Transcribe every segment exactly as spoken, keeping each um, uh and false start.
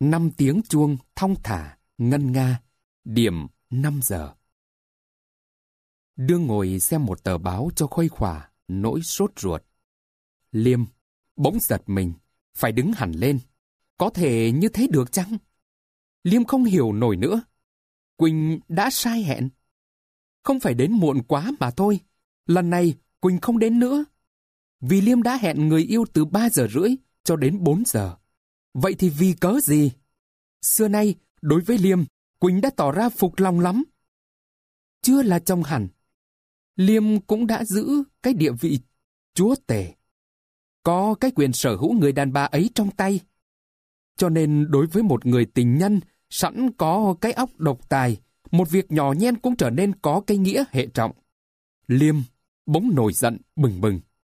Năm tiếng chuông thong thả, ngân nga, điểm năm giờ. Đương ngồi xem một tờ báo cho khuây khỏa, nỗi sốt ruột. Liêm bỗng giật mình, phải đứng hẳn lên. Có thể như thế được chăng? Liêm không hiểu nổi nữa. Quỳnh đã sai hẹn. Không phải đến muộn quá mà thôi. Lần này Quỳnh không đến nữa. Vì Liêm đã hẹn người yêu từ ba giờ rưỡi cho đến bốn giờ. Vậy thì vì cớ gì? Xưa nay, đối với Liêm, Quỳnh đã tỏ ra phục lòng lắm. Chưa là chồng hẳn, Liêm cũng đã giữ cái địa vị chúa tể, có cái quyền sở hữu người đàn bà ấy trong tay. Cho nên đối với một người tình nhân sẵn có cái óc độc tài, một việc nhỏ nhen cũng trở nên có cái nghĩa hệ trọng. Liêm bỗng nổi giận bừng bừng.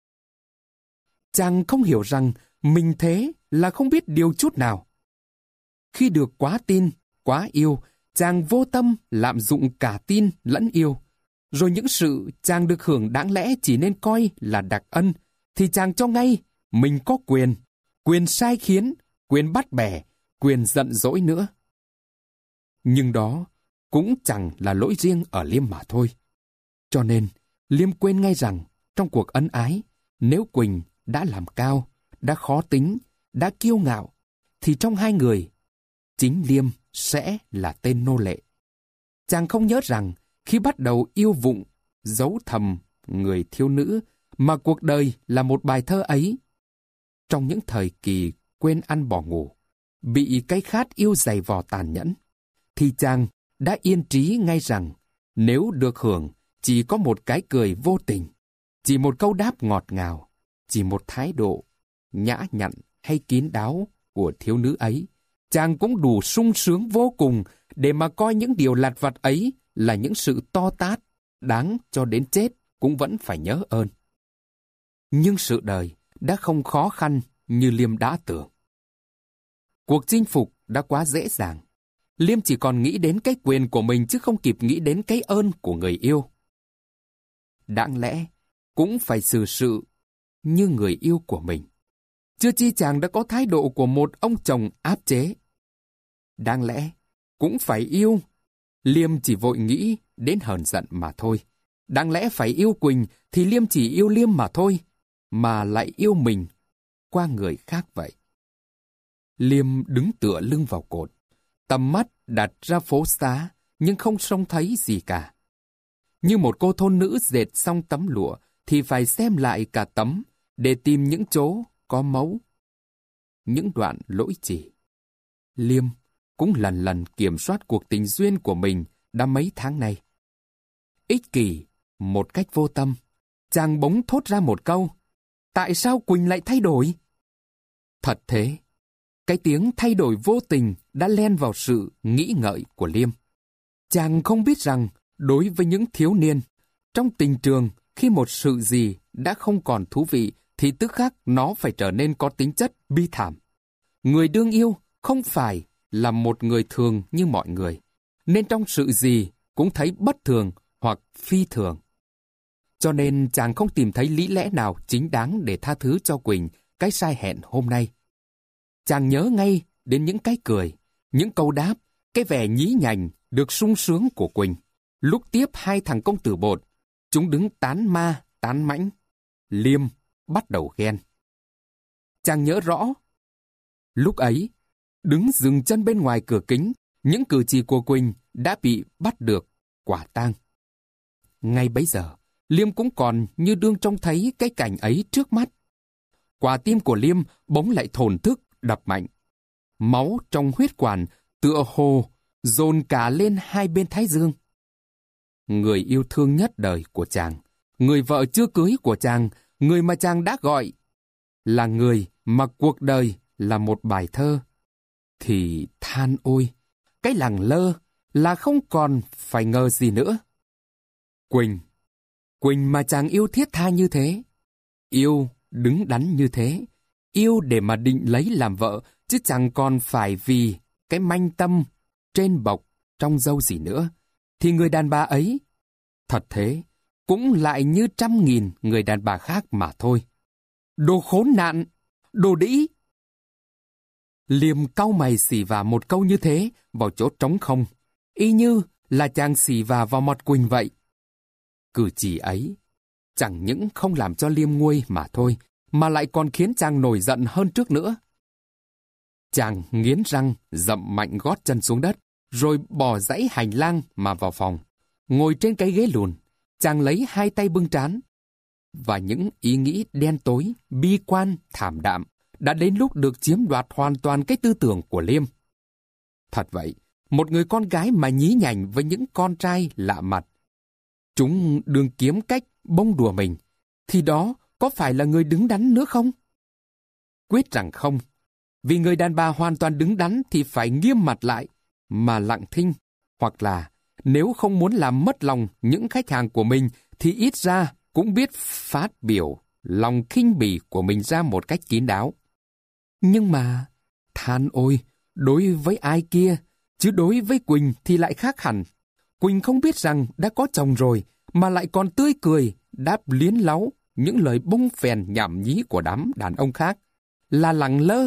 Chàng không hiểu rằng mình thế là không biết điều chút nào. Khi được quá tin, quá yêu, chàng vô tâm lạm dụng cả tin lẫn yêu. Rồi những sự chàng được hưởng đáng lẽ chỉ nên coi là đặc ân, thì chàng cho ngay mình có quyền, quyền sai khiến, quyền bắt bẻ, quyền giận dỗi nữa. Nhưng đó cũng chẳng là lỗi riêng ở Liêm mà thôi. Cho nên, Liêm quên ngay rằng trong cuộc ân ái, nếu Quỳnh đã làm cao, đã khó tính, đã kiêu ngạo, thì trong hai người, chính Liêm sẽ là tên nô lệ. Chàng không nhớ rằng khi bắt đầu yêu vụng, giấu thầm người thiếu nữ mà cuộc đời là một bài thơ ấy. Trong những thời kỳ quên ăn bỏ ngủ, bị cái khát yêu dày vò tàn nhẫn, thì chàng đã yên trí ngay rằng nếu được hưởng chỉ có một cái cười vô tình, chỉ một câu đáp ngọt ngào, chỉ một thái độ nhã nhặn hay kín đáo của thiếu nữ ấy, chàng cũng đủ sung sướng vô cùng để mà coi những điều lặt vặt ấy là những sự to tát, đáng cho đến chết cũng vẫn phải nhớ ơn. Nhưng sự đời đã không khó khăn như Liêm đã tưởng. Cuộc chinh phục đã quá dễ dàng. Liêm chỉ còn nghĩ đến cái quyền của mình chứ không kịp nghĩ đến cái ơn của người yêu. Đáng lẽ cũng phải xử sự như người yêu của mình. Chưa chi chàng đã có thái độ của một ông chồng áp chế. Đáng lẽ cũng phải yêu. Liêm chỉ vội nghĩ đến hờn giận mà thôi. Đáng lẽ phải yêu Quỳnh thì Liêm chỉ yêu Liêm mà thôi, mà lại yêu mình qua người khác vậy. Liêm đứng tựa lưng vào cột, tầm mắt đặt ra phố xá nhưng không trông thấy gì cả. Như một cô thôn nữ dệt xong tấm lụa thì phải xem lại cả tấm để tìm những chỗ có mấu, những đoạn lỗi chỉ. Liêm cũng lần lần kiểm soát cuộc tình duyên của mình đã mấy tháng nay. Ích kỷ, một cách vô tâm, chàng bỗng thốt ra một câu: tại sao Quỳnh lại thay đổi? Thật thế, cái tiếng thay đổi vô tình đã len vào sự nghĩ ngợi của Liêm. Chàng không biết rằng đối với những thiếu niên, trong tình trường, khi một sự gì đã không còn thú vị thì tức khắc nó phải trở nên có tính chất bi thảm. Người đương yêu không phải là một người thường như mọi người, nên trong sự gì cũng thấy bất thường hoặc phi thường. Cho nên chàng không tìm thấy lý lẽ nào chính đáng để tha thứ cho Quỳnh cái sai hẹn hôm nay. Chàng nhớ ngay đến những cái cười, những câu đáp, cái vẻ nhí nhảnh được sung sướng của Quỳnh. Lúc tiếp hai thằng công tử bột, chúng đứng tán ma, tán mãnh. Liêm bắt đầu ghen. Chàng nhớ rõ, lúc ấy, đứng dừng chân bên ngoài cửa kính, những cử chỉ của Quỳnh đã bị bắt được quả tang. Ngay bấy giờ, Liêm cũng còn như đương trông thấy cái cảnh ấy trước mắt. Quả tim của Liêm bỗng lại thổn thức đập mạnh. Máu trong huyết quản tựa hồ dồn cả lên hai bên thái dương. Người yêu thương nhất đời của chàng, người vợ chưa cưới của chàng, người mà chàng đã gọi là người mà cuộc đời là một bài thơ, thì than ôi, cái lẳng lơ là không còn phải ngờ gì nữa. Quỳnh, Quỳnh mà chàng yêu thiết tha như thế, yêu đứng đắn như thế, yêu để mà định lấy làm vợ, chứ chẳng còn phải vì cái manh tâm trên bọc trong dâu gì nữa, thì người đàn bà ấy, thật thế, cũng lại như trăm nghìn người đàn bà khác mà thôi. Đồ khốn nạn, đồ đĩ! Liêm cau mày xì vả một câu như thế vào chỗ trống không, y như là chàng xì vả vào mặt Quỳnh vậy. Cử chỉ ấy chẳng những không làm cho Liêm nguôi mà thôi, mà lại còn khiến chàng nổi giận hơn trước nữa. Chàng nghiến răng, dậm mạnh gót chân xuống đất, rồi bỏ dãy hành lang mà vào phòng. Ngồi trên cái ghế lùn, chàng lấy hai tay bưng trán. Và những ý nghĩ đen tối, bi quan, thảm đạm đã đến lúc được chiếm đoạt hoàn toàn cái tư tưởng của Liêm. Thật vậy, một người con gái mà nhí nhảnh với những con trai lạ mặt, chúng đương kiếm cách bông đùa mình, thì đó có phải là người đứng đắn nữa không? Quyết rằng không, vì người đàn bà hoàn toàn đứng đắn thì phải nghiêm mặt lại, mà lặng thinh, hoặc là nếu không muốn làm mất lòng những khách hàng của mình thì ít ra cũng biết phát biểu lòng khinh bỉ của mình ra một cách kín đáo. Nhưng mà, than ôi, đối với ai kia, chứ đối với Quỳnh thì lại khác hẳn. Quỳnh không biết rằng đã có chồng rồi, mà lại còn tươi cười, đáp liến láu những lời bông phèn nhảm nhí của đám đàn ông khác, là lẳng lơ.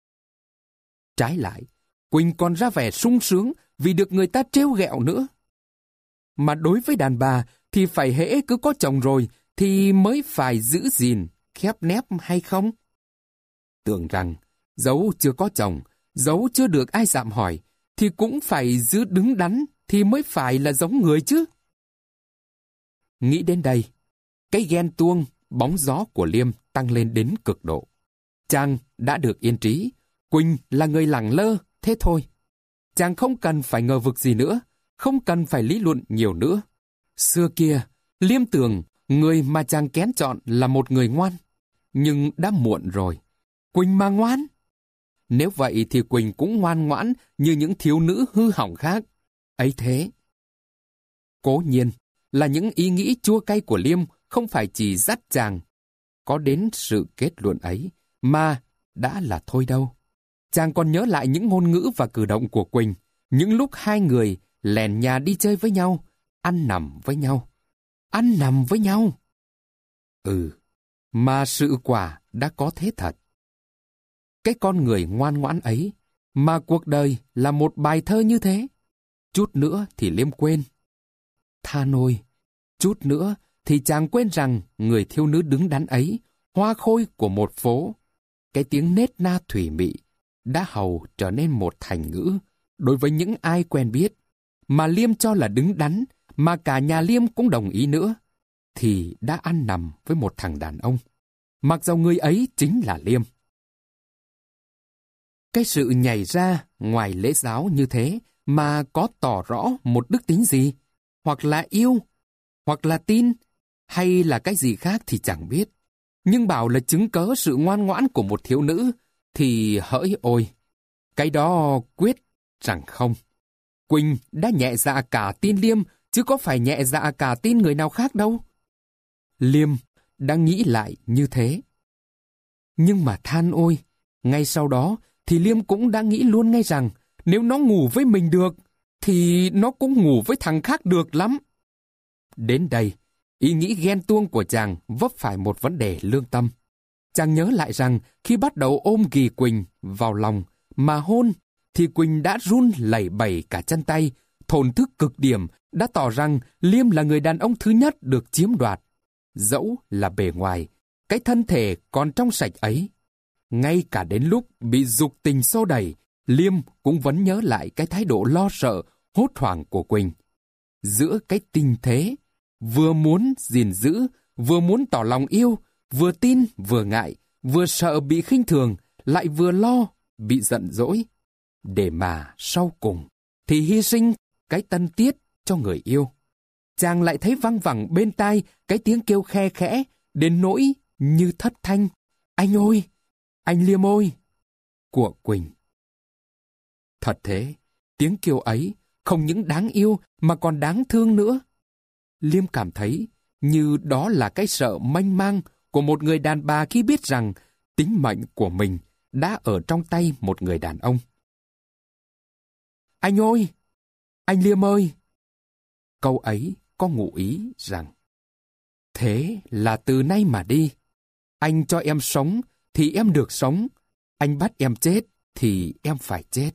Trái lại, Quỳnh còn ra vẻ sung sướng vì được người ta trêu ghẹo nữa. Mà đối với đàn bà thì phải hễ cứ có chồng rồi thì mới phải giữ gìn, khép nép hay không? Tưởng rằng, dẫu chưa có chồng, dẫu chưa được ai dạm hỏi, thì cũng phải giữ đứng đắn thì mới phải là giống người chứ. Nghĩ đến đây, cái ghen tuông, bóng gió của Liêm tăng lên đến cực độ. Chàng đã được yên trí, Quỳnh là người lẳng lơ, thế thôi. Chàng không cần phải ngờ vực gì nữa, không cần phải lý luận nhiều nữa. Xưa kia, Liêm tưởng người mà chàng kén chọn là một người ngoan. Nhưng đã muộn rồi. Quỳnh mà ngoan? Nếu vậy thì Quỳnh cũng ngoan ngoãn như những thiếu nữ hư hỏng khác. Ấy thế. Cố nhiên là những ý nghĩ chua cay của Liêm không phải chỉ dắt chàng có đến sự kết luận ấy, mà đã là thôi đâu. Chàng còn nhớ lại những ngôn ngữ và cử động của Quỳnh, những lúc hai người lèn nhà đi chơi với nhau, ăn nằm với nhau. Ăn nằm với nhau. Ừ, mà sự quả đã có thế thật. Cái con người ngoan ngoãn ấy, mà cuộc đời là một bài thơ như thế. Chút nữa thì Liêm quên. Tha nôi, chút nữa thì chàng quên rằng người thiếu nữ đứng đắn ấy, hoa khôi của một phố, cái tiếng nết na thủy mị, đã hầu trở nên một thành ngữ đối với những ai quen biết, mà Liêm cho là đứng đắn, mà cả nhà Liêm cũng đồng ý nữa, thì đã ăn nằm với một thằng đàn ông, mặc dầu người ấy chính là Liêm. Cái sự nhảy ra ngoài lễ giáo như thế mà có tỏ rõ một đức tính gì, hoặc là yêu, hoặc là tin, hay là cái gì khác thì chẳng biết. Nhưng bảo là chứng cớ sự ngoan ngoãn của một thiếu nữ, thì hỡi ôi, cái đó quyết rằng không. Quỳnh đã nhẹ dạ cả tin Liêm, chứ có phải nhẹ dạ cả tin người nào khác đâu. Liêm đã nghĩ lại như thế. Nhưng mà than ôi, ngay sau đó thì Liêm cũng đã nghĩ luôn ngay rằng nếu nó ngủ với mình được, thì nó cũng ngủ với thằng khác được lắm. Đến đây, ý nghĩ ghen tuông của chàng vấp phải một vấn đề lương tâm. Chàng nhớ lại rằng khi bắt đầu ôm ghì Quỳnh vào lòng mà hôn, thì Quỳnh đã run lẩy bẩy cả chân tay, thổn thức cực điểm, đã tỏ rằng Liêm là người đàn ông thứ nhất được chiếm đoạt. Dẫu là bề ngoài, cái thân thể còn trong sạch ấy. Ngay cả đến lúc bị dục tình xô đẩy, Liêm cũng vẫn nhớ lại cái thái độ lo sợ, hốt hoảng của Quỳnh. Giữa cái tình thế, vừa muốn gìn giữ, vừa muốn tỏ lòng yêu, vừa tin vừa ngại, vừa sợ bị khinh thường, lại vừa lo bị giận dỗi. Để mà sau cùng thì hy sinh cái tân tiết cho người yêu. Chàng lại thấy văng vẳng bên tai cái tiếng kêu khe khẽ, đến nỗi như thất thanh. Anh ơi! Anh Liêm ơi! Của Quỳnh. Thật thế, tiếng kêu ấy không những đáng yêu mà còn đáng thương nữa. Liêm cảm thấy như đó là cái sợ mênh mang của một người đàn bà khi biết rằng tính mệnh của mình đã ở trong tay một người đàn ông. Anh ơi! Anh Liêm ơi! Câu ấy có ngụ ý rằng thế là từ nay mà đi, anh cho em sống thì em được sống, anh bắt em chết thì em phải chết.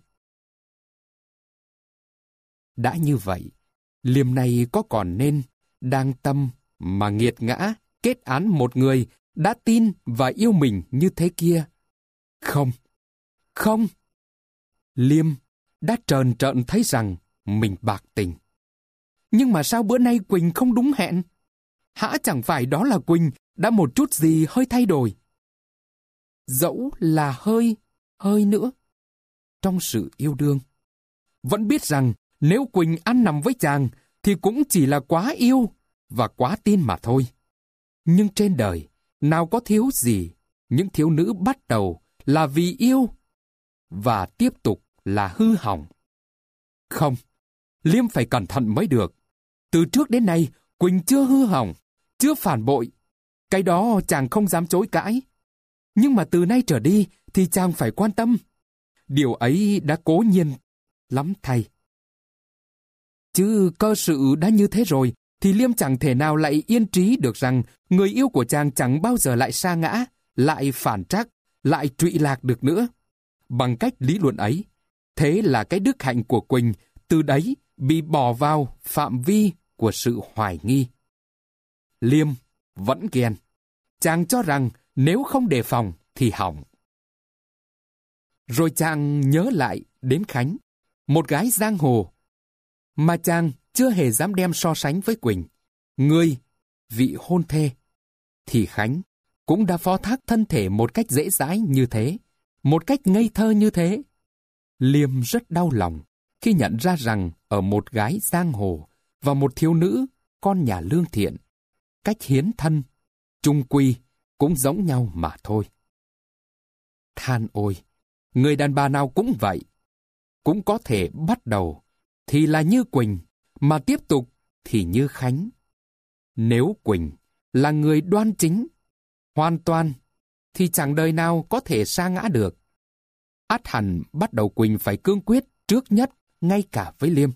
Đã như vậy, Liêm này có còn nên đang tâm mà nghiệt ngã kết án một người đã tin và yêu mình như thế kia? Không, không. Liêm đã trờn trợn thấy rằng mình bạc tình. Nhưng mà sao bữa nay Quỳnh không đúng hẹn? Hả chẳng phải đó là Quỳnh đã một chút gì hơi thay đổi? Dẫu là hơi, hơi nữa, trong sự yêu đương. Vẫn biết rằng nếu Quỳnh ăn nằm với chàng thì cũng chỉ là quá yêu và quá tin mà thôi. Nhưng trên đời, nào có thiếu gì, những thiếu nữ bắt đầu là vì yêu và tiếp tục là hư hỏng. Không, Liêm phải cẩn thận mới được. Từ trước đến nay, Quỳnh chưa hư hỏng, chưa phản bội. Cái đó chàng không dám chối cãi. Nhưng mà từ nay trở đi thì chàng phải quan tâm. Điều ấy đã cố nhiên lắm thay. Chứ cơ sự đã như thế rồi, thì Liêm chẳng thể nào lại yên trí được rằng người yêu của chàng chẳng bao giờ lại sa ngã, lại phản trắc, lại trụy lạc được nữa. Bằng cách lý luận ấy, thế là cái đức hạnh của Quỳnh từ đấy bị bỏ vào phạm vi của sự hoài nghi. Liêm vẫn ghen. Chàng cho rằng nếu không đề phòng thì hỏng. Rồi chàng nhớ lại đến Khánh, một gái giang hồ, mà chàng chưa hề dám đem so sánh với Quỳnh, người vị hôn thê. Thì Khánh cũng đã phó thác thân thể một cách dễ dãi như thế, một cách ngây thơ như thế. Liêm rất đau lòng khi nhận ra rằng ở một gái giang hồ và một thiếu nữ con nhà lương thiện, cách hiến thân, chung quy cũng giống nhau mà thôi. Than ôi, người đàn bà nào cũng vậy. Cũng có thể bắt đầu thì là như Quỳnh, mà tiếp tục thì như Khánh. Nếu Quỳnh là người đoan chính, hoàn toàn, thì chẳng đời nào có thể sa ngã được. Ắt hẳn bắt đầu Quỳnh phải cương quyết trước nhất ngay cả với Liêm.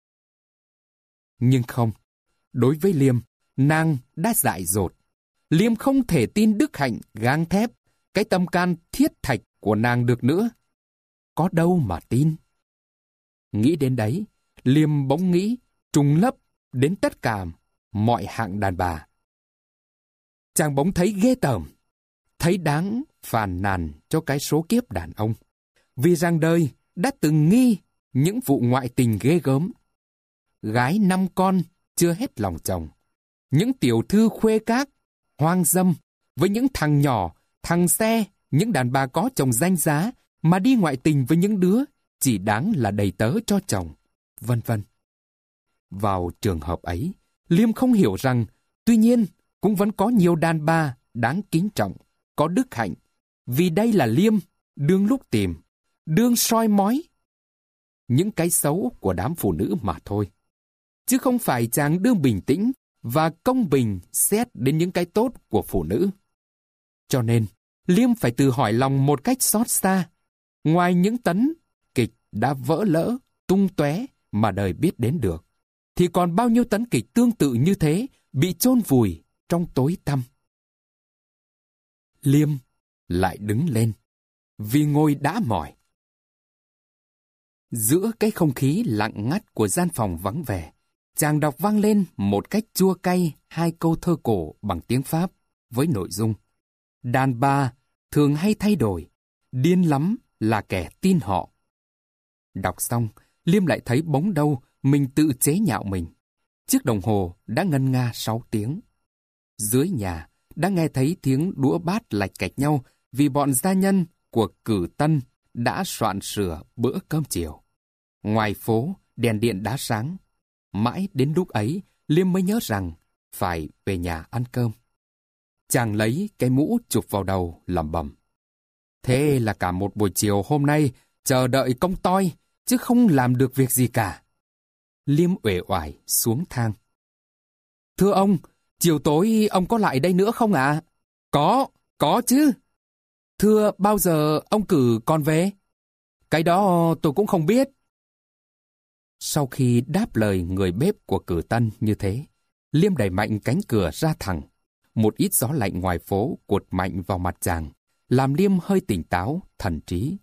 Nhưng không, đối với Liêm, nàng đã dại dột. Liêm không thể tin đức hạnh gang thép, cái tâm can thiết thạch của nàng được nữa. Có đâu mà tin. Nghĩ đến đấy, Liêm bỗng nghĩ trùng lấp đến tất cả mọi hạng đàn bà. Chàng bỗng thấy ghê tởm, thấy đáng phàn nàn cho cái số kiếp đàn ông, vì rằng đời đã từng nghi những vụ ngoại tình ghê gớm. Gái năm con chưa hết lòng chồng, những tiểu thư khuê các, hoang dâm, với những thằng nhỏ, thằng xe, những đàn bà có chồng danh giá, mà đi ngoại tình với những đứa chỉ đáng là đầy tớ cho chồng, vân vân. Vào trường hợp ấy, Liêm không hiểu rằng, tuy nhiên, cũng vẫn có nhiều đàn bà đáng kính trọng, có đức hạnh, vì đây là Liêm đương lúc tìm, đương soi mói những cái xấu của đám phụ nữ mà thôi. Chứ không phải chàng đương bình tĩnh và công bình xét đến những cái tốt của phụ nữ. Cho nên, Liêm phải tự hỏi lòng một cách xót xa. Ngoài những tấn kịch đã vỡ lỡ, tung tóe mà đời biết đến được, thì còn bao nhiêu tấn kịch tương tự như thế bị chôn vùi trong tối tăm. Liêm lại đứng lên, vì ngồi đã mỏi. Giữa cái không khí lặng ngắt của gian phòng vắng vẻ, chàng đọc vang lên một cách chua cay hai câu thơ cổ bằng tiếng Pháp với nội dung: đàn bà thường hay thay đổi, điên lắm là kẻ tin họ. Đọc xong, Liêm lại thấy bỗng đâu mình tự chế nhạo mình. Chiếc đồng hồ đã ngân nga sáu tiếng. Dưới nhà đã nghe thấy tiếng đũa bát lạch cạch nhau vì bọn gia nhân của Cử Tân đã soạn sửa bữa cơm chiều. Ngoài phố, đèn điện đã sáng. Mãi đến lúc ấy, Liêm mới nhớ rằng phải về nhà ăn cơm. Chàng lấy cái mũ chụp vào đầu, lẩm bẩm: thế là cả một buổi chiều hôm nay chờ đợi công toi, chứ không làm được việc gì cả. Liêm uể oải xuống thang. Thưa ông, chiều tối ông có lại đây nữa không ạ? À? Có, có chứ. Thưa, bao giờ ông Cử còn về? Cái đó tôi cũng không biết. Sau khi đáp lời người bếp của Cử Tân như thế, Liêm đẩy mạnh cánh cửa ra thẳng. Một ít gió lạnh ngoài phố cuột mạnh vào mặt chàng, làm Liêm hơi tỉnh táo, thần trí.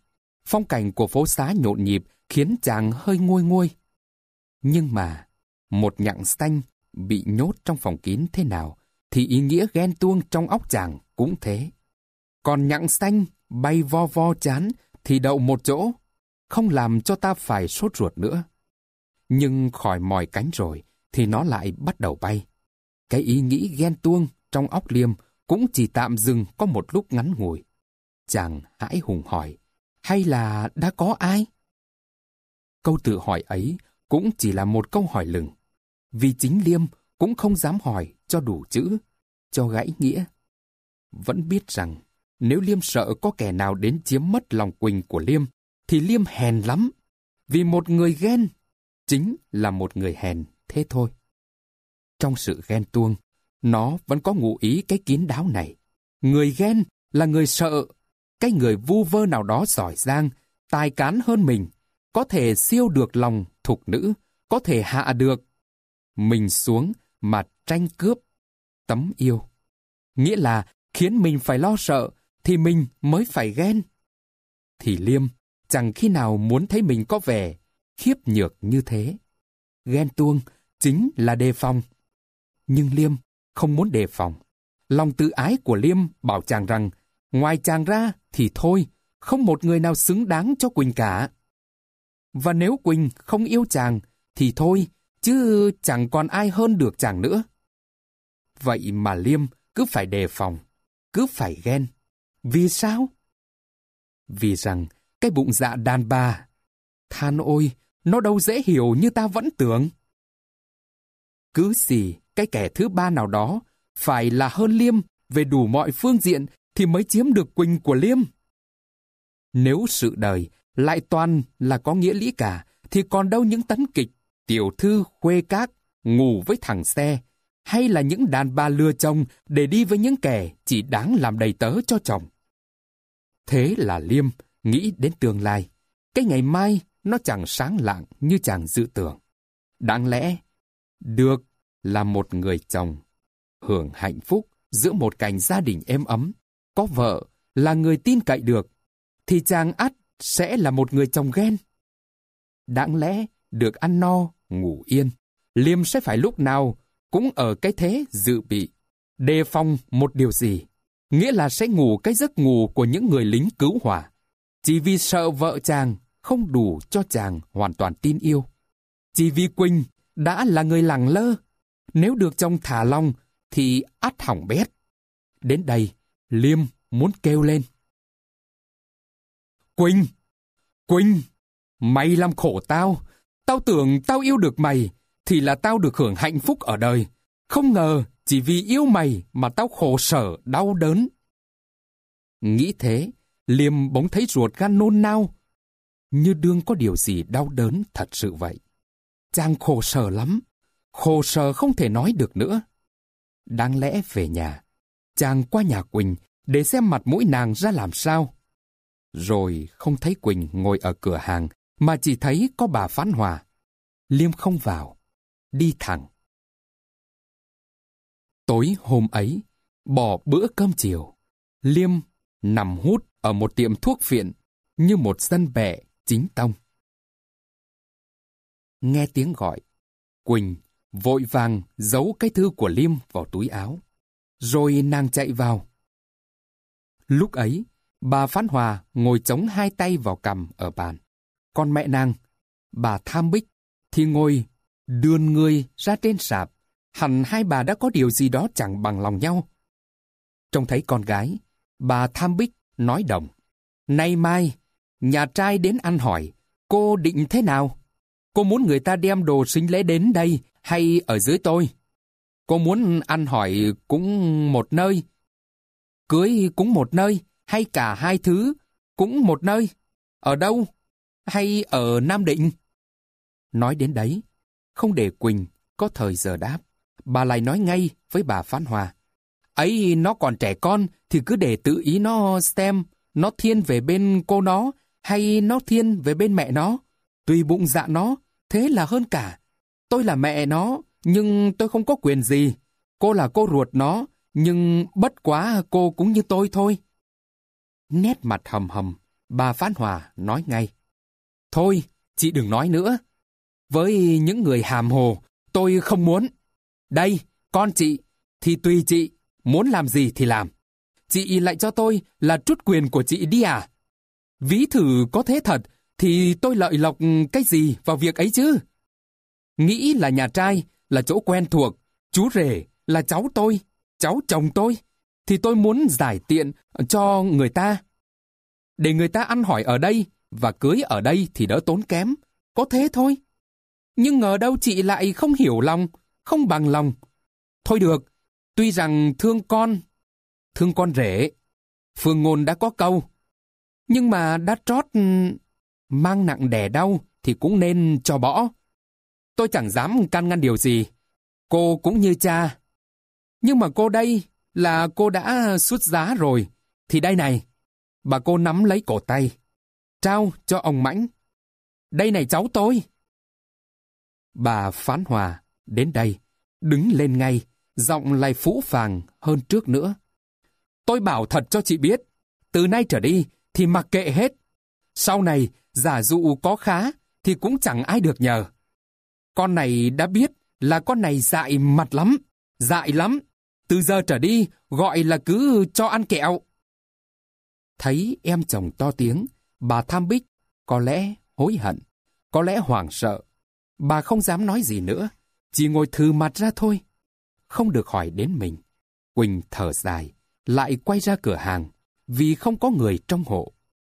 Phong cảnh của phố xá nhộn nhịp khiến chàng hơi nguôi nguôi. Nhưng mà, một nhặng xanh bị nhốt trong phòng kín thế nào, thì ý nghĩa ghen tuông trong óc chàng cũng thế. Còn nhặng xanh bay vo vo chán thì đậu một chỗ, không làm cho ta phải sốt ruột nữa. Nhưng khỏi mỏi cánh rồi thì nó lại bắt đầu bay. Cái ý nghĩ ghen tuông trong óc Liêm cũng chỉ tạm dừng có một lúc ngắn ngủi. Chàng hãi hùng hỏi, hay là đã có ai? Câu tự hỏi ấy cũng chỉ là một câu hỏi lừng, vì chính Liêm cũng không dám hỏi cho đủ chữ, cho gãy nghĩa. Vẫn biết rằng nếu Liêm sợ có kẻ nào đến chiếm mất lòng Quỳnh của Liêm, thì Liêm hèn lắm, vì một người ghen chính là một người hèn thế thôi. Trong sự ghen tuông, nó vẫn có ngụ ý cái kín đáo này. Người ghen là người sợ, cái người vu vơ nào đó giỏi giang, tài cán hơn mình, có thể siêu được lòng thục nữ, có thể hạ được mình xuống mà tranh cướp tấm yêu. Nghĩa là khiến mình phải lo sợ thì mình mới phải ghen. Thì Liêm chẳng khi nào muốn thấy mình có vẻ khiếp nhược như thế. Ghen tuông chính là đề phòng. Nhưng Liêm không muốn đề phòng. Lòng tự ái của Liêm bảo chàng rằng ngoài chàng ra thì thôi, không một người nào xứng đáng cho Quỳnh cả. Và nếu Quỳnh không yêu chàng thì thôi, chứ chẳng còn ai hơn được chàng nữa. Vậy mà Liêm cứ phải đề phòng, cứ phải ghen. Vì sao? Vì rằng cái bụng dạ đàn bà, than ôi, nó đâu dễ hiểu như ta vẫn tưởng. Cứ gì cái kẻ thứ ba nào đó phải là hơn Liêm về đủ mọi phương diện thì mới chiếm được Quỳnh của Liêm. Nếu sự đời lại toàn là có nghĩa lý cả, thì còn đâu những tấn kịch, tiểu thư, khuê các, ngủ với thằng xe, hay là những đàn bà lừa chồng để đi với những kẻ chỉ đáng làm đầy tớ cho chồng. Thế là Liêm nghĩ đến tương lai. Cái ngày mai nó chẳng sáng lạng như chàng dự tưởng. Đáng lẽ, được là một người chồng, hưởng hạnh phúc giữa một cảnh gia đình êm ấm, có vợ là người tin cậy được, thì chàng ắt sẽ là một người chồng ghen. Đáng lẽ được ăn no, ngủ yên, Liêm sẽ phải lúc nào cũng ở cái thế dự bị, đề phòng một điều gì, nghĩa là sẽ ngủ cái giấc ngủ của những người lính cứu hỏa, chỉ vì sợ vợ chàng không đủ cho chàng hoàn toàn tin yêu. Chỉ vì Quỳnh đã là người lẳng lơ, nếu được chồng thả lòng thì ắt hỏng bét. Đến đây, Liêm muốn kêu lên. Quỳnh! Quỳnh! Mày làm khổ tao! Tao tưởng tao yêu được mày, thì là tao được hưởng hạnh phúc ở đời. Không ngờ chỉ vì yêu mày mà tao khổ sở, đau đớn. Nghĩ thế, Liêm bỗng thấy ruột gan nôn nao, như đương có điều gì đau đớn thật sự vậy. Chàng khổ sở lắm, khổ sở không thể nói được nữa. Đáng lẽ về nhà, chàng qua nhà Quỳnh để xem mặt mũi nàng ra làm sao. Rồi không thấy Quỳnh ngồi ở cửa hàng, mà chỉ thấy có bà Phán Hòa. Liêm không vào, đi thẳng. Tối hôm ấy, bỏ bữa cơm chiều, Liêm nằm hút ở một tiệm thuốc phiện như một dân bẹ chính tông. Nghe tiếng gọi, Quỳnh vội vàng giấu cái thư của Liêm vào túi áo. Rồi nàng chạy vào. Lúc ấy, bà Phán Hòa ngồi chống hai tay vào cằm ở bàn. Còn mẹ nàng, bà Tham Bích, thì ngồi đườn người ra trên sạp. Hẳn hai bà đã có điều gì đó chẳng bằng lòng nhau. Trông thấy con gái, bà Tham Bích nói đồng. Nay mai, nhà trai đến ăn hỏi, cô định thế nào? Cô muốn người ta đem đồ sính lễ đến đây hay ở dưới tôi? Cô muốn ăn hỏi cũng một nơi, cưới cũng một nơi, hay cả hai thứ cũng một nơi? Ở đâu? Hay ở Nam Định? Nói đến đấy, không để Quỳnh có thời giờ đáp, bà lại nói ngay với bà Phán Hòa. Ấy, nó còn trẻ con thì cứ để tự ý nó xem nó thiên về bên cô nó hay nó thiên về bên mẹ nó. Tùy bụng dạ nó, thế là hơn cả. Tôi là mẹ nó, nhưng tôi không có quyền gì. Cô là cô ruột nó, nhưng bất quá cô cũng như tôi thôi. Nét mặt hầm hầm, bà Phán Hòa nói ngay. Thôi, chị đừng nói nữa. Với những người hàm hồ, tôi không muốn. Đây, con chị, thì tùy chị, muốn làm gì thì làm. Chị lại cho tôi là trút quyền của chị đi à? Ví thử có thế thật, thì tôi lợi lộc cái gì vào việc ấy chứ? Nghĩ là nhà trai, là chỗ quen thuộc, chú rể là cháu tôi, cháu chồng tôi, thì tôi muốn giải tiện cho người ta. Để người ta ăn hỏi ở đây và cưới ở đây thì đỡ tốn kém, có thế thôi. Nhưng ngờ đâu chị lại không hiểu lòng, không bằng lòng. Thôi được, tuy rằng thương con, thương con rể, phương ngôn đã có câu, nhưng mà đã trót mang nặng đẻ đau thì cũng nên cho bỏ. Tôi chẳng dám can ngăn điều gì. Cô cũng như cha. Nhưng mà cô đây là cô đã xuất giá rồi. Thì đây này, bà cô nắm lấy cổ tay, trao cho ông Mãnh. Đây này cháu tôi. Bà Phán Hòa đến đây, đứng lên ngay, giọng lại phũ phàng hơn trước nữa. Tôi bảo thật cho chị biết, từ nay trở đi thì mặc kệ hết. Sau này, giả dụ có khá thì cũng chẳng ai được nhờ. Con này đã biết là con này dại mặt lắm, dại lắm. Từ giờ trở đi gọi là cứ cho ăn kẹo. Thấy em chồng to tiếng, bà Tham Bích có lẽ hối hận, có lẽ hoảng sợ. Bà không dám nói gì nữa, chỉ ngồi thừ mặt ra thôi. Không được hỏi đến mình. Quỳnh thở dài, lại quay ra cửa hàng, vì không có người trong hộ.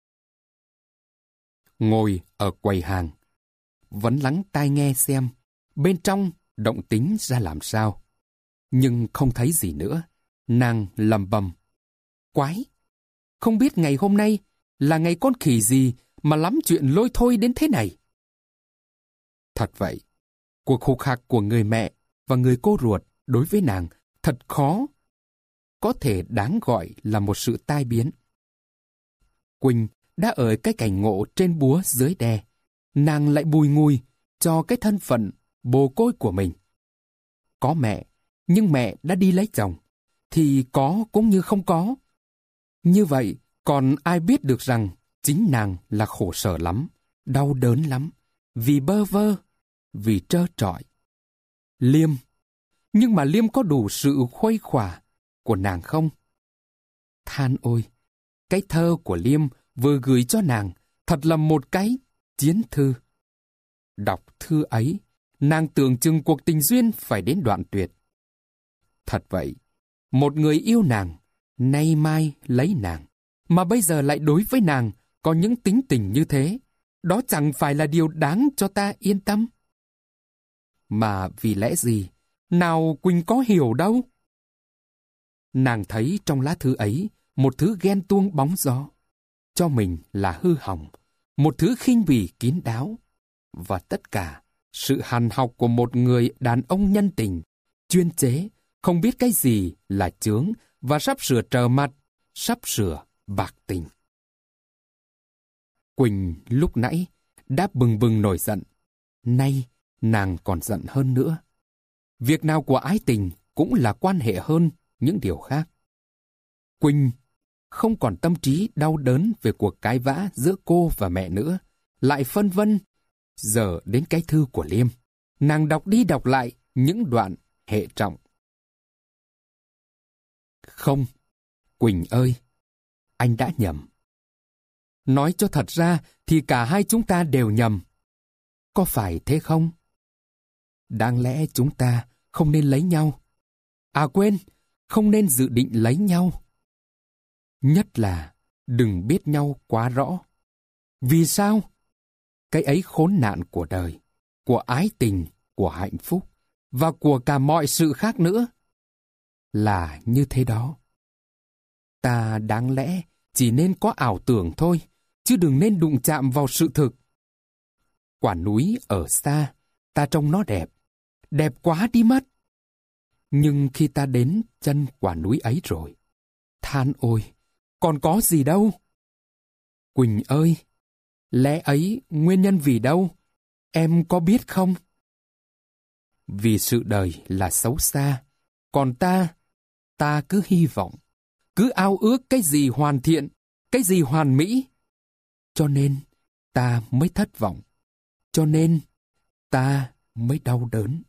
Ngồi ở quầy hàng, vẫn lắng tai nghe xem bên trong động tính ra làm sao. Nhưng không thấy gì nữa, nàng lầm bầm. Quái! Không biết ngày hôm nay là ngày con khỉ gì mà lắm chuyện lôi thôi đến thế này. Thật vậy, cuộc hục hạc của người mẹ và người cô ruột đối với nàng thật khó, có thể đáng gọi là một sự tai biến. Quỳnh đã ở cái cảnh ngộ trên búa dưới đè, nàng lại bùi ngùi cho cái thân phận bồ côi của mình. Có mẹ, nhưng mẹ đã đi lấy chồng, thì có cũng như không có. Như vậy, còn ai biết được rằng chính nàng là khổ sở lắm, đau đớn lắm, vì bơ vơ, vì trơ trọi. Liêm, nhưng mà Liêm có đủ sự khuây khỏa của nàng không? Than ôi, cái thơ của Liêm vừa gửi cho nàng thật là một cái chiến thư. Đọc thư ấy, nàng tưởng chừng cuộc tình duyên phải đến đoạn tuyệt. Thật vậy, một người yêu nàng, nay mai lấy nàng, mà bây giờ lại đối với nàng có những tính tình như thế, đó chẳng phải là điều đáng cho ta yên tâm. Mà vì lẽ gì, nào Quỳnh có hiểu đâu. Nàng thấy trong lá thư ấy một thứ ghen tuông bóng gió, cho mình là hư hỏng, một thứ khinh bỉ kín đáo, và tất cả sự hằn học của một người đàn ông nhân tình, chuyên chế, không biết cái gì là chướng và sắp sửa trở mặt, sắp sửa bạc tình. Quỳnh lúc nãy đã bừng bừng nổi giận, nay nàng còn giận hơn nữa. Việc nào của ái tình cũng là quan hệ hơn những điều khác. Quỳnh không còn tâm trí đau đớn về cuộc cãi vã giữa cô và mẹ nữa, lại phân vân. Giờ đến cái thư của Liêm, nàng đọc đi đọc lại những đoạn hệ trọng. Không, Quỳnh ơi, anh đã nhầm. Nói cho thật ra thì cả hai chúng ta đều nhầm. Có phải thế không? Đáng lẽ chúng ta không nên lấy nhau. À quên, không nên dự định lấy nhau. Nhất là đừng biết nhau quá rõ. Vì sao? Cái ấy khốn nạn của đời, của ái tình, của hạnh phúc, và của cả mọi sự khác nữa. Là như thế đó. Ta đáng lẽ chỉ nên có ảo tưởng thôi, chứ đừng nên đụng chạm vào sự thực. Quả núi ở xa, ta trông nó đẹp, đẹp quá đi mất. Nhưng khi ta đến chân quả núi ấy rồi, than ôi, còn có gì đâu. Quỳnh ơi, lẽ ấy nguyên nhân vì đâu, em có biết không? Vì sự đời là xấu xa, còn ta, ta cứ hy vọng, cứ ao ước cái gì hoàn thiện, cái gì hoàn mỹ. Cho nên ta mới thất vọng. Cho nên ta mới đau đớn.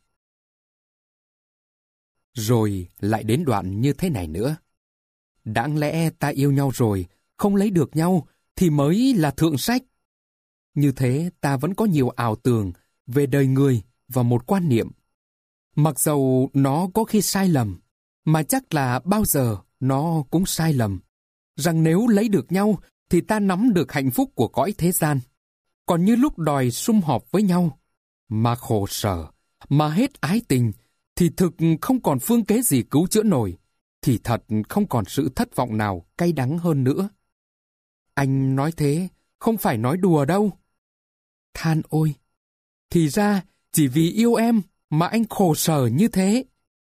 Rồi lại đến đoạn như thế này nữa. Đáng lẽ ta yêu nhau rồi, không lấy được nhau thì mới là thượng sách. Như thế ta vẫn có nhiều ảo tưởng về đời người và một quan niệm. Mặc dầu nó có khi sai lầm, mà chắc là bao giờ nó cũng sai lầm. Rằng nếu lấy được nhau thì ta nắm được hạnh phúc của cõi thế gian. Còn như lúc đòi sum họp với nhau, mà khổ sở, mà hết ái tình, thì thực không còn phương kế gì cứu chữa nổi, thì thật không còn sự thất vọng nào cay đắng hơn nữa. Anh nói thế, không phải nói đùa đâu. Than ôi, thì ra chỉ vì yêu em mà anh khổ sở như thế.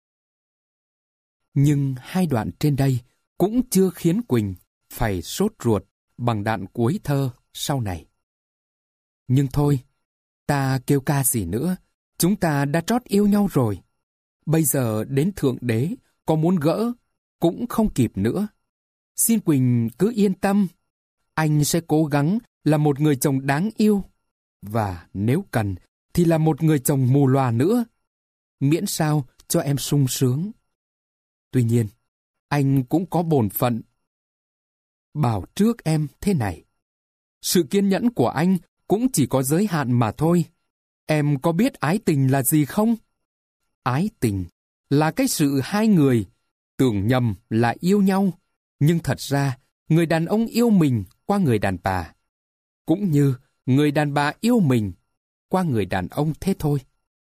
Nhưng hai đoạn trên đây cũng chưa khiến Quỳnh phải sốt ruột bằng đoạn cuối thơ sau này. Nhưng thôi, ta kêu ca gì nữa, chúng ta đã trót yêu nhau rồi. Bây giờ đến Thượng Đế, có muốn gỡ, cũng không kịp nữa. Xin Quỳnh cứ yên tâm, anh sẽ cố gắng là một người chồng đáng yêu. Và nếu cần, thì là một người chồng mù lòa nữa. Miễn sao cho em sung sướng. Tuy nhiên, anh cũng có bổn phận bảo trước em thế này. Sự kiên nhẫn của anh cũng chỉ có giới hạn mà thôi. Em có biết ái tình là gì không? Ái tình là cái sự hai người tưởng nhầm là yêu nhau, nhưng thật ra người đàn ông yêu mình qua người đàn bà, cũng như người đàn bà yêu mình qua người đàn ông thế thôi.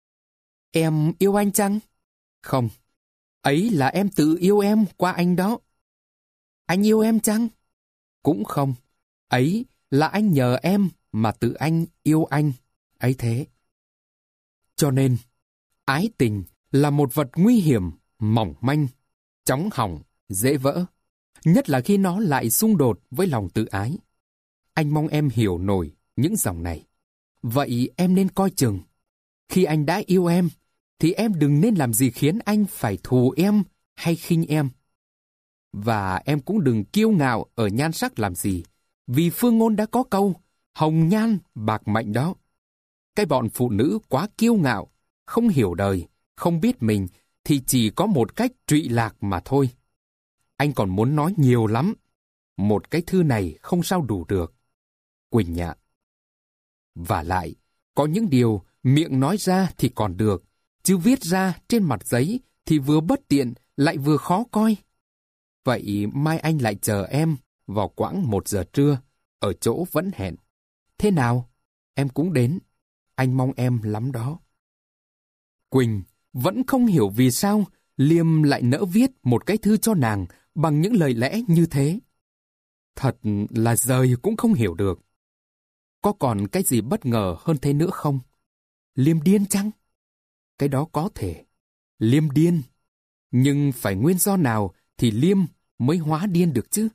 Em yêu anh chăng? Không, ấy là em tự yêu em qua anh đó. Anh yêu em chăng? Cũng không, ấy là anh nhờ em mà tự anh yêu anh, ấy thế. Cho nên, ái tình là một vật nguy hiểm, mỏng manh, chóng hỏng, dễ vỡ, nhất là khi nó lại xung đột với lòng tự ái. Anh mong em hiểu nổi những dòng này. Vậy em nên coi chừng. Khi anh đã yêu em, thì em đừng nên làm gì khiến anh phải thù em hay khinh em. Và em cũng đừng kiêu ngạo ở nhan sắc làm gì, vì phương ngôn đã có câu, hồng nhan bạc mệnh đó. Cái bọn phụ nữ quá kiêu ngạo, không hiểu đời, không biết mình, thì chỉ có một cách trụy lạc mà thôi. Anh còn muốn nói nhiều lắm. Một cái thư này không sao đủ được. Quỳnh ạ. Và lại, có những điều miệng nói ra thì còn được, chứ viết ra trên mặt giấy thì vừa bất tiện lại vừa khó coi. Vậy mai anh lại chờ em vào quãng một giờ trưa, ở chỗ vẫn hẹn. Thế nào? Em cũng đến. Anh mong em lắm đó. Quỳnh vẫn không hiểu vì sao Liêm lại nỡ viết một cái thư cho nàng bằng những lời lẽ như thế. Thật là giời cũng không hiểu được. Có còn cái gì bất ngờ hơn thế nữa không? Liêm điên chăng? Cái đó có thể. Liêm điên. Nhưng phải nguyên do nào thì Liêm mới hóa điên được chứ?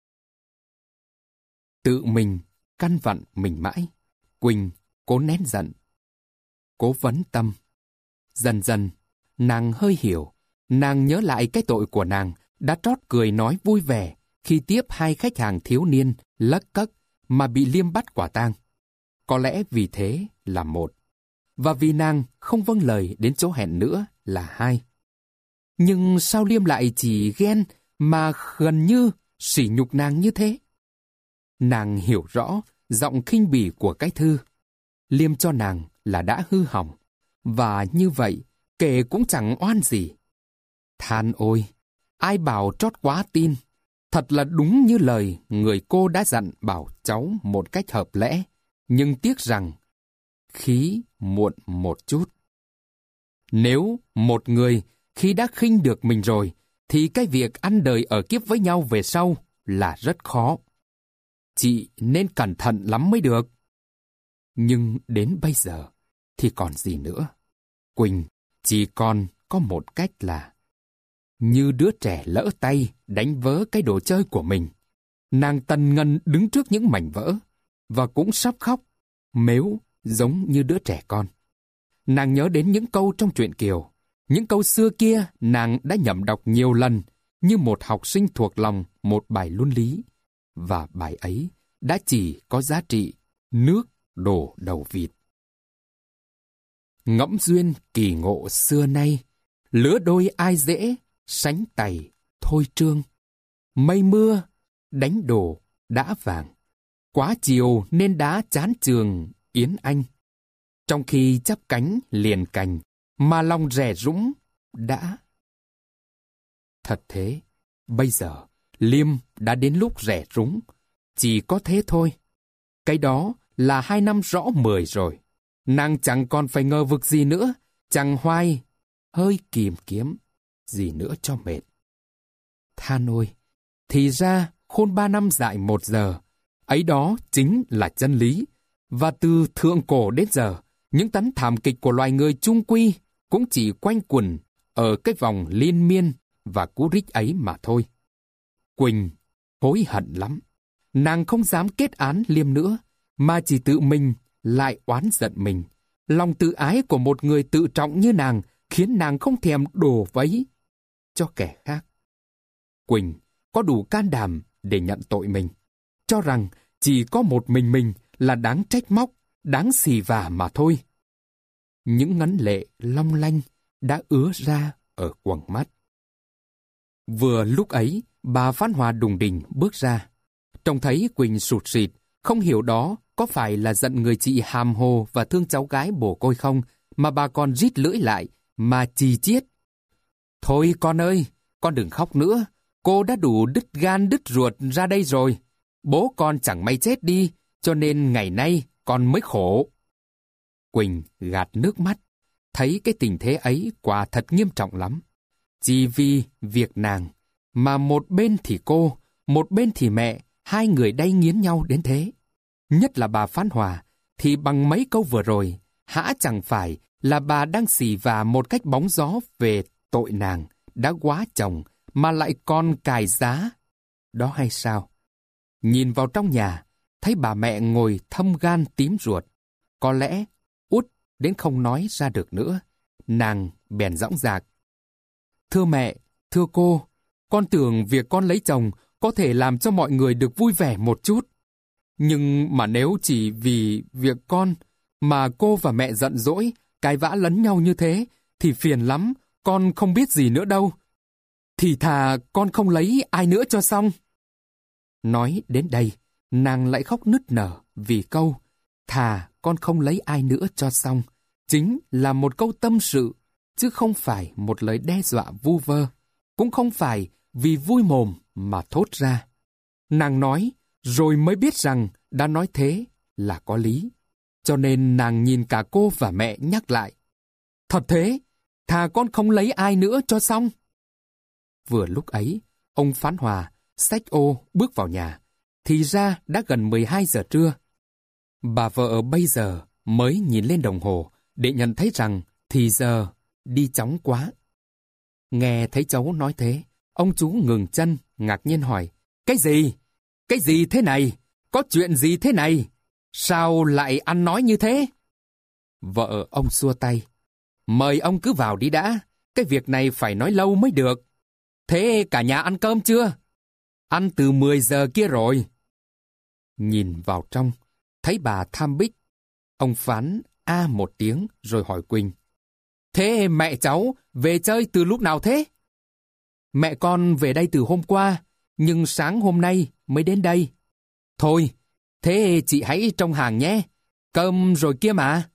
Tự mình căn vặn mình mãi. Quỳnh cố nén giận, cố vấn tâm. Dần dần, nàng hơi hiểu. Nàng nhớ lại cái tội của nàng đã trót cười nói vui vẻ khi tiếp hai khách hàng thiếu niên lấc cấc mà bị Liêm bắt quả tang. Có lẽ vì thế là một, và vì nàng không vâng lời đến chỗ hẹn nữa là hai. Nhưng sao Liêm lại chỉ ghen mà gần như sỉ nhục nàng như thế? Nàng hiểu rõ giọng khinh bỉ của cái thư. Liêm cho nàng là đã hư hỏng, và như vậy kể cũng chẳng oan gì. Than ôi, ai bảo trót quá tin. Thật là đúng như lời người cô đã dặn bảo cháu một cách hợp lẽ, nhưng tiếc rằng khí muộn một chút. Nếu một người khi đã khinh được mình rồi, thì cái việc ăn đời ở kiếp với nhau về sau là rất khó. Chị nên cẩn thận lắm mới được. Nhưng đến bây giờ thì còn gì nữa. Quỳnh chỉ còn có một cách là như đứa trẻ lỡ tay đánh vỡ cái đồ chơi của mình. Nàng tần ngần đứng trước những mảnh vỡ và cũng sắp khóc, mếu giống như đứa trẻ con. Nàng nhớ đến những câu trong truyện Kiều. Những câu xưa kia nàng đã nhẩm đọc nhiều lần như một học sinh thuộc lòng một bài luân lý. Và bài ấy đã chỉ có giá trị nước đổ đầu vịt. Ngẫm duyên kỳ ngộ xưa nay, lứa đôi ai dễ, sánh tày, thôi trương. Mây mưa, đánh đổ, đã vàng. Quá chiều nên đã chán trường, yến anh. Trong khi chắp cánh liền cành, mà lòng rẻ rũng, đã. Thật thế, bây giờ, Liêm đã đến lúc rẻ rúng. Chỉ có thế thôi. Cái đó là hai năm rõ mười rồi. Nàng chẳng còn phải ngờ vực gì nữa, chẳng hoài, hơi kìm kiếm, gì nữa cho mệt. Than ôi, thì ra khôn ba năm dại một giờ, ấy đó chính là chân lý. Và từ thượng cổ đến giờ, những tấn thảm kịch của loài người chung quy cũng chỉ quanh quẩn ở cái vòng liên miên và cú rích ấy mà thôi. Quỳnh hối hận lắm. Nàng không dám kết án Liêm nữa, mà chỉ tự mình lại oán giận mình. Lòng tự ái của một người tự trọng như nàng khiến nàng không thèm đổ vấy cho kẻ khác. Quỳnh có đủ can đảm để nhận tội mình, cho rằng chỉ có một mình mình là đáng trách móc, đáng xì vả mà thôi. Những ngấn lệ long lanh đã ứa ra ở quầng mắt. Vừa lúc ấy, bà Phan Hòa đùng đỉnh bước ra. Trông thấy Quỳnh sụt sịt, không hiểu đó có phải là giận người chị hàm hồ và thương cháu gái bồ côi không, mà bà còn rít lưỡi lại, mà chì chiết. Thôi con ơi, con đừng khóc nữa, cô đã đủ đứt gan đứt ruột ra đây rồi. Bố con chẳng may chết đi, cho nên ngày nay con mới khổ. Quỳnh gạt nước mắt, thấy cái tình thế ấy quả thật nghiêm trọng lắm. Chỉ vì việc nàng, mà một bên thì cô, một bên thì mẹ, hai người đay nghiến nhau đến thế. Nhất là bà Phan Hòa, thì bằng mấy câu vừa rồi, hã chẳng phải là bà đang xì vả một cách bóng gió về tội nàng đã quá chồng mà lại còn cài giá. Đó hay sao? Nhìn vào trong nhà, thấy bà mẹ ngồi thâm gan tím ruột. Có lẽ út đến không nói ra được nữa. Nàng bèn dõng dạc. Thưa mẹ, thưa cô, con tưởng việc con lấy chồng có thể làm cho mọi người được vui vẻ một chút. Nhưng mà nếu chỉ vì việc con mà cô và mẹ giận dỗi, cãi vã lẫn nhau như thế, thì phiền lắm, con không biết gì nữa đâu. Thì thà con không lấy ai nữa cho xong. Nói đến đây, nàng lại khóc nức nở vì câu thà con không lấy ai nữa cho xong chính là một câu tâm sự, chứ không phải một lời đe dọa vu vơ, cũng không phải vì vui mồm mà thốt ra. Nàng nói, rồi mới biết rằng đã nói thế là có lý. Cho nên nàng nhìn cả cô và mẹ nhắc lại. Thật thế, thà con không lấy ai nữa cho xong. Vừa lúc ấy, ông Phán Hòa xách ô bước vào nhà. Thì ra đã gần mười hai giờ trưa. Bà vợ bây giờ mới nhìn lên đồng hồ để nhận thấy rằng thì giờ đi chóng quá. Nghe thấy cháu nói thế, ông chú ngừng chân, ngạc nhiên hỏi. Cái gì? Cái gì thế này? Có chuyện gì thế này? Sao lại ăn nói như thế? Vợ ông xua tay. Mời ông cứ vào đi đã. Cái việc này phải nói lâu mới được. Thế cả nhà ăn cơm chưa? Ăn từ mười giờ kia rồi. Nhìn vào trong, thấy bà Tham Bích. Ông Phán a một tiếng rồi hỏi Quỳnh. Thế mẹ cháu về chơi từ lúc nào thế? Mẹ con về đây từ hôm qua, nhưng sáng hôm nay mới đến đây. Thôi, thế chị hãy trông hàng nhé. Cơm rồi kia mà.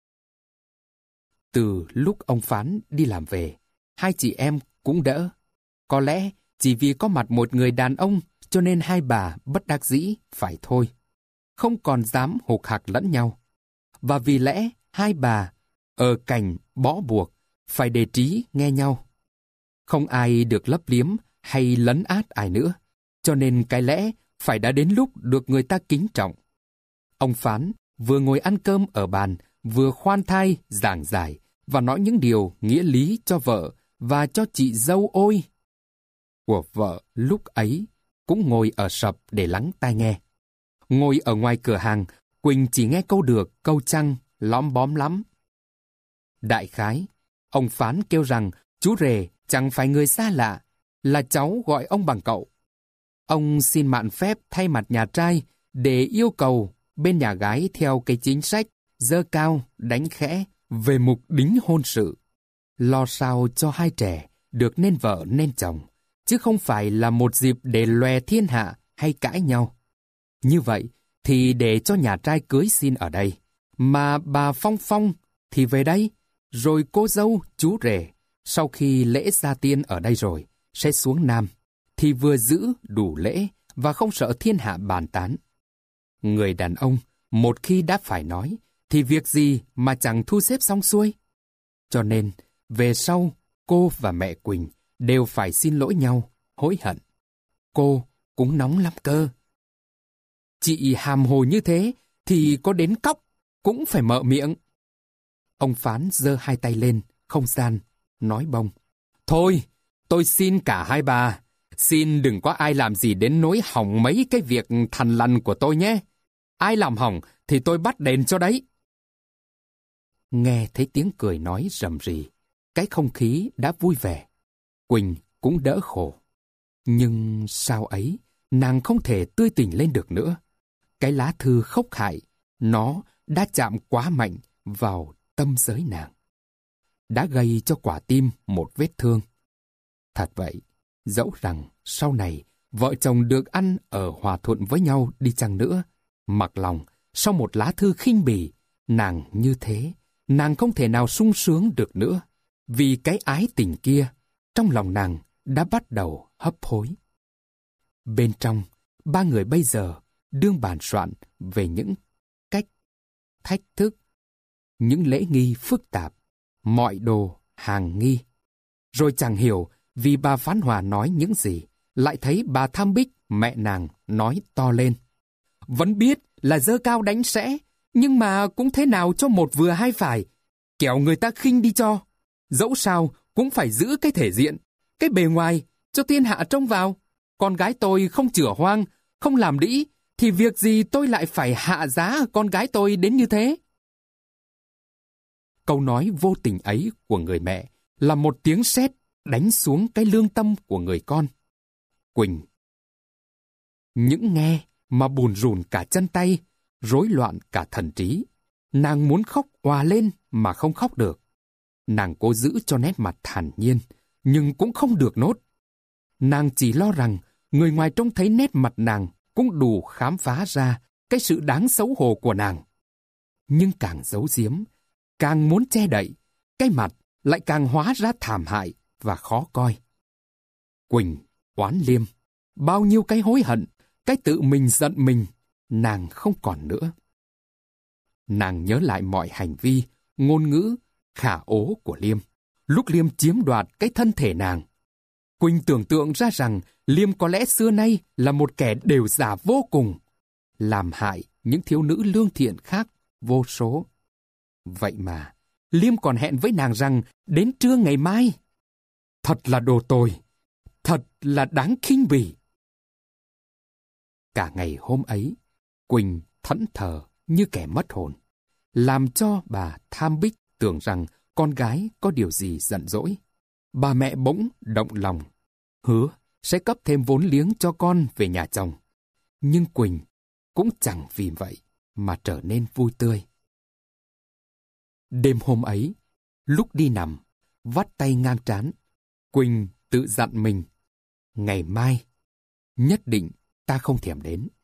Từ lúc ông Phán đi làm về, hai chị em cũng đỡ. Có lẽ chỉ vì có mặt một người đàn ông cho nên hai bà bất đắc dĩ phải thôi. Không còn dám hục hặc lẫn nhau. Và vì lẽ hai bà ở cảnh bó buộc phải đề trí nghe nhau. Không ai được lấp liếm hay lấn át ai nữa. Cho nên cái lẽ phải đã đến lúc được người ta kính trọng. Ông Phán vừa ngồi ăn cơm ở bàn, vừa khoan thai giảng giải và nói những điều nghĩa lý cho vợ và cho chị dâu ôi. Của vợ lúc ấy cũng ngồi ở sập để lắng tai nghe. Ngồi ở ngoài cửa hàng, Quỳnh chỉ nghe câu được, câu chăng, lóm bóm lắm. Đại khái, ông Phán kêu rằng chú rể chẳng phải người xa lạ, là cháu gọi ông bằng cậu. Ông xin mạn phép thay mặt nhà trai để yêu cầu bên nhà gái theo cái chính sách giơ cao, đánh khẽ về mục đính hôn sự, lo sao cho hai trẻ được nên vợ nên chồng, chứ không phải là một dịp để lòe thiên hạ hay cãi nhau. Như vậy thì để cho nhà trai cưới xin ở đây, mà bà Phong Phong thì về đây, rồi cô dâu, chú rể, sau khi lễ gia tiên ở đây rồi, sẽ xuống Nam, thì vừa giữ đủ lễ và không sợ thiên hạ bàn tán. Người đàn ông, một khi đã phải nói, thì việc gì mà chẳng thu xếp xong xuôi. Cho nên, về sau, cô và mẹ Quỳnh đều phải xin lỗi nhau, hối hận. Cô cũng nóng lắm cơ. Chị hàm hồ như thế, thì có đến cóc, cũng phải mở miệng. Ông Phán giơ hai tay lên, không gian, nói bông. Thôi, tôi xin cả hai bà, xin đừng có ai làm gì đến nỗi hỏng mấy cái việc thằn lằn của tôi nhé. Ai làm hỏng thì tôi bắt đền cho đấy. Nghe thấy tiếng cười nói rầm rì, cái không khí đã vui vẻ. Quỳnh cũng đỡ khổ. Nhưng sao ấy, nàng không thể tươi tỉnh lên được nữa. Cái lá thư khốc hại, nó đã chạm quá mạnh vào tâm giới nàng, đã gây cho quả tim một vết thương. Thật vậy, dẫu rằng sau này vợ chồng được ăn ở hòa thuận với nhau đi chăng nữa, mặc lòng sau một lá thư khinh bỉ, nàng như thế, nàng không thể nào sung sướng được nữa, vì cái ái tình kia trong lòng nàng đã bắt đầu hấp hối. Bên trong, ba người bây giờ đương bàn soạn về những cách, thách thức, những lễ nghi phức tạp, mọi đồ hàng nghi. Rồi chẳng hiểu vì bà Phán Hòa nói những gì, lại thấy bà Tham Bích, mẹ nàng, nói to lên. Vẫn biết là giơ cao đánh sẽ, nhưng mà cũng thế nào cho một vừa hai phải, kẻo người ta khinh đi cho. Dẫu sao cũng phải giữ cái thể diện, cái bề ngoài, cho thiên hạ trông vào. Con gái tôi không chửa hoang, không làm đĩ, thì việc gì tôi lại phải hạ giá con gái tôi đến như thế? Câu nói vô tình ấy của người mẹ là một tiếng sét đánh xuống cái lương tâm của người con. Quỳnh những nghe mà bùn rùn cả chân tay, rối loạn cả thần trí. Nàng muốn khóc òa lên mà không khóc được. Nàng cố giữ cho nét mặt thản nhiên, nhưng cũng không được nốt. Nàng chỉ lo rằng người ngoài trông thấy nét mặt nàng cũng đủ khám phá ra cái sự đáng xấu hổ của nàng. Nhưng càng giấu giếm, càng muốn che đậy, cái mặt lại càng hóa ra thảm hại và khó coi. Quỳnh oán liêm, bao nhiêu cái hối hận, cái tự mình giận mình, nàng không còn nữa. Nàng nhớ lại mọi hành vi, ngôn ngữ, khả ố của Liêm, lúc Liêm chiếm đoạt cái thân thể nàng. Quỳnh tưởng tượng ra rằng Liêm có lẽ xưa nay là một kẻ đều giả vô cùng, làm hại những thiếu nữ lương thiện khác vô số. Vậy mà, Liêm còn hẹn với nàng rằng đến trưa ngày mai. Thật là đồ tồi, thật là đáng khinh bỉ. Cả ngày hôm ấy, Quỳnh thẫn thờ như kẻ mất hồn, làm cho bà Tham Bích tưởng rằng con gái có điều gì giận dỗi. Bà mẹ bỗng động lòng, hứa sẽ cấp thêm vốn liếng cho con về nhà chồng. Nhưng Quỳnh cũng chẳng vì vậy mà trở nên vui tươi. Đêm hôm ấy, lúc đi nằm, vắt tay ngang trán, Quỳnh tự dặn mình, ngày mai, nhất định ta không thèm đến.